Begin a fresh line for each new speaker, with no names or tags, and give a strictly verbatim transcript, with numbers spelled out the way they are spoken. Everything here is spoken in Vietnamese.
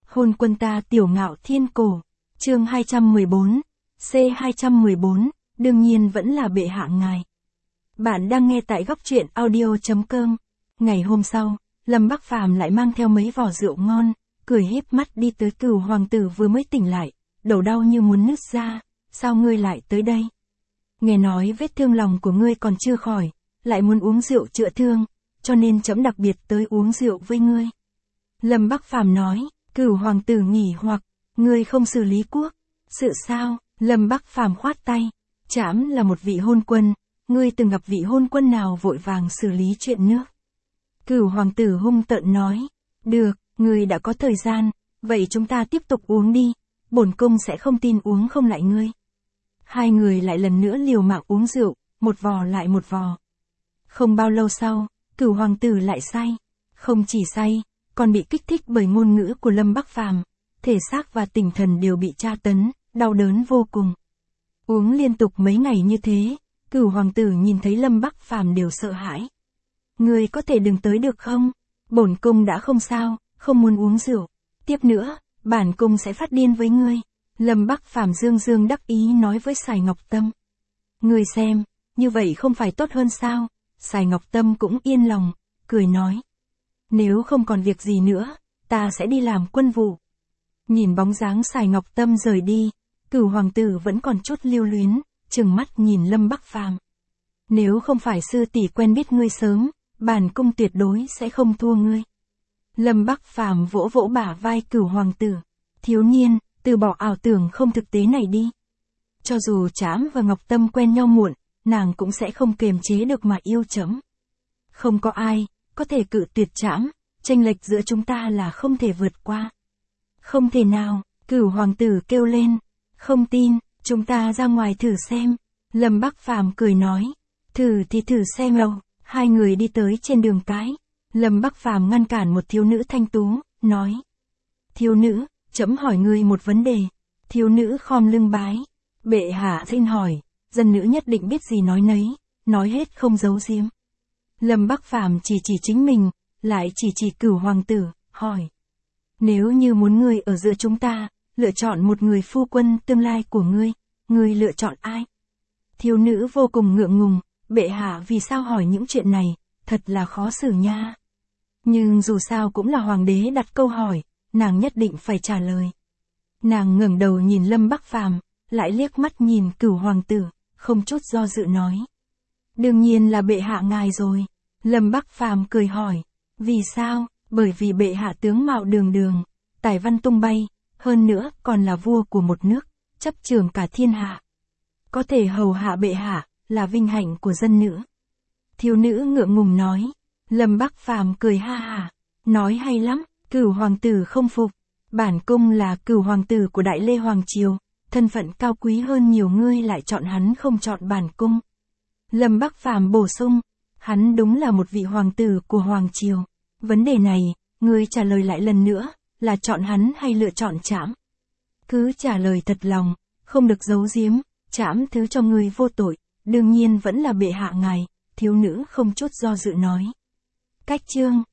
Hôn quân ta tiểu ngạo thiên cổ. Chương hai trăm mười bốn. C hai trăm mười bốn, đương nhiên vẫn là bệ hạ ngài. Bạn đang nghe tại góc truyện audio.com. Ngày hôm sau, Lâm Bắc Phàm lại mang theo mấy vò rượu ngon, cười híp mắt đi tới Cửu hoàng tử vừa mới tỉnh lại, đầu đau như muốn nứt ra, sao ngươi lại tới đây? Nghe nói vết thương lòng của ngươi còn chưa khỏi, lại muốn uống rượu chữa thương, cho nên trẫm đặc biệt tới uống rượu với ngươi. Lâm Bắc Phàm nói. Cửu hoàng tử nghỉ hoặc, ngươi không xử lý quốc, sự sao? Lâm Bắc Phàm khoát tay, trẫm là một vị hôn quân, ngươi từng gặp vị hôn quân nào vội vàng xử lý chuyện nước? Cửu hoàng tử hung tợn nói, được, ngươi đã có thời gian, vậy chúng ta tiếp tục uống đi, bổn cung sẽ không tin uống không lại ngươi. Hai người lại lần nữa liều mạng uống rượu, một vò lại một vò. Không bao lâu sau, Cửu hoàng tử lại say, không chỉ say, còn bị kích thích bởi ngôn ngữ của Lâm Bắc Phàm, thể xác và tinh thần đều bị tra tấn, đau đớn vô cùng. Uống liên tục mấy ngày như thế, Cửu hoàng tử nhìn thấy Lâm Bắc Phàm đều sợ hãi. Ngươi có thể đừng tới được không? Bổn cung đã không sao, không muốn uống rượu. Tiếp nữa, bản cung sẽ phát điên với ngươi. Lâm Bắc Phàm dương dương đắc ý nói với Sài Ngọc Tâm. Ngươi xem, như vậy không phải tốt hơn sao? Sài Ngọc Tâm cũng yên lòng, cười nói. Nếu không còn việc gì nữa, ta sẽ đi làm quân vụ. Nhìn bóng dáng Sài Ngọc Tâm rời đi, Cửu hoàng tử vẫn còn chút lưu luyến, trừng mắt nhìn Lâm Bắc Phàm. Nếu không phải sư tỷ quen biết ngươi sớm, bản cung tuyệt đối sẽ không thua ngươi. Lâm Bắc Phàm vỗ vỗ bả vai Cửu hoàng tử. Thiếu niên, từ bỏ ảo tưởng không thực tế này đi. Cho dù trẫm và Ngọc Tâm quen nhau muộn, nàng cũng sẽ không kiềm chế được mà yêu trẫm. Không có ai có thể cự tuyệt trẫm, chênh lệch giữa chúng ta là không thể vượt qua. Không thể nào, Cửu hoàng tử kêu lên. Không tin, chúng ta ra ngoài thử xem. Lâm Bắc Phàm cười nói. Thử thì thử xem đâu. Hai người đi tới trên đường cái. Lâm Bắc Phàm ngăn cản một thiếu nữ thanh tú, nói. Thiếu nữ, trẫm hỏi ngươi một vấn đề. Thiếu nữ khom lưng bái. Bệ hạ xin hỏi, dân nữ nhất định biết gì nói nấy, nói hết không giấu giếm. Lâm Bắc Phàm chỉ chỉ chính mình, lại chỉ chỉ Cửu hoàng tử, hỏi. Nếu như muốn ngươi ở giữa chúng ta, lựa chọn một người phu quân tương lai của ngươi, ngươi lựa chọn ai? Thiếu nữ vô cùng ngượng ngùng, bệ hạ vì sao hỏi những chuyện này, thật là khó xử nha. Nhưng dù sao cũng là hoàng đế đặt câu hỏi, nàng nhất định phải trả lời. Nàng ngẩng đầu nhìn Lâm Bắc Phàm, lại liếc mắt nhìn Cửu hoàng tử, không chút do dự nói. Đương nhiên là bệ hạ ngài rồi. Lâm Bắc Phàm cười hỏi. Vì sao? Bởi vì bệ hạ tướng mạo đường đường, tài văn tung bay, hơn nữa còn là vua của một nước, chấp trưởng cả thiên hạ. Có thể hầu hạ bệ hạ, là vinh hạnh của dân nữ. Thiếu nữ ngượng ngùng nói. Lâm Bắc Phàm cười ha ha, nói hay lắm. Cửu hoàng tử không phục. Bản cung là Cửu hoàng tử của Đại Lê Hoàng Triều, thân phận cao quý hơn nhiều, ngươi lại chọn hắn không chọn bản cung. Lâm Bắc Phàm bổ sung. Hắn đúng là một vị hoàng tử của Hoàng Triều. Vấn đề này, ngươi trả lời lại lần nữa, là chọn hắn hay lựa chọn trẫm? Cứ trả lời thật lòng, không được giấu giếm, trẫm thứ cho ngươi vô tội, đương nhiên vẫn là bệ hạ ngài, thiếu nữ không chút do dự nói. Cách chương.